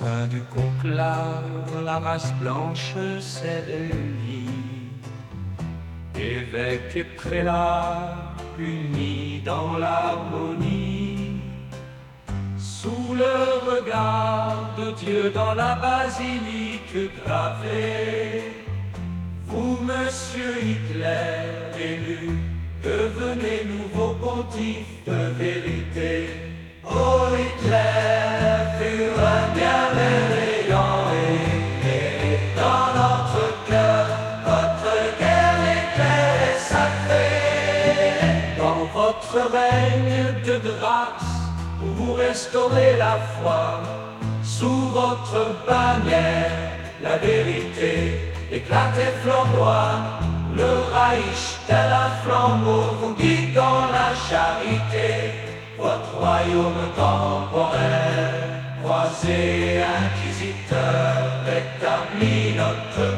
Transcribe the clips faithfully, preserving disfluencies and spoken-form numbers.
sein du conclave, la race blanche s'élevit. Évêques et prélats unis dans l'harmonie, sous le regard de Dieu dans la basilique gravée. Vous, monsieur Hitler, élu, devenez nouveau pontife de vérité. Oh, Hitler fut un bienveillant et dans notre cœur, votre guerre éclaire et sacrée. Dans votre règne de grâce, où vous restaurez la foi, sous votre bannière, la vérité éclate et flamboie. Le Reich tel un flambeau vous guide dans la charité. Votre royaume temporel, croisé, inquisiteur, rétablit notre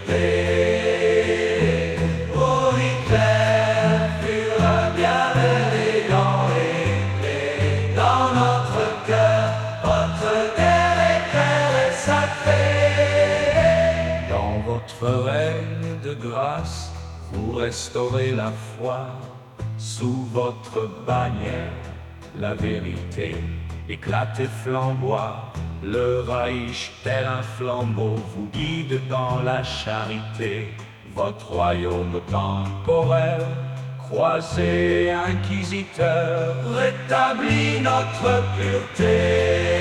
pureté. Oh, Hitler fut un bienveillant et dans notre cœur, votre guerre éclaire et sacrée. Dans votre règne de grâce, vous restaurez la foi, sous votre bannière, la vérité éclate et flamboie. Le Reich tel un flambeau vous guide dans la charité. Votre royaume temporel, croisé, inquisiteur, rétablit notre pureté.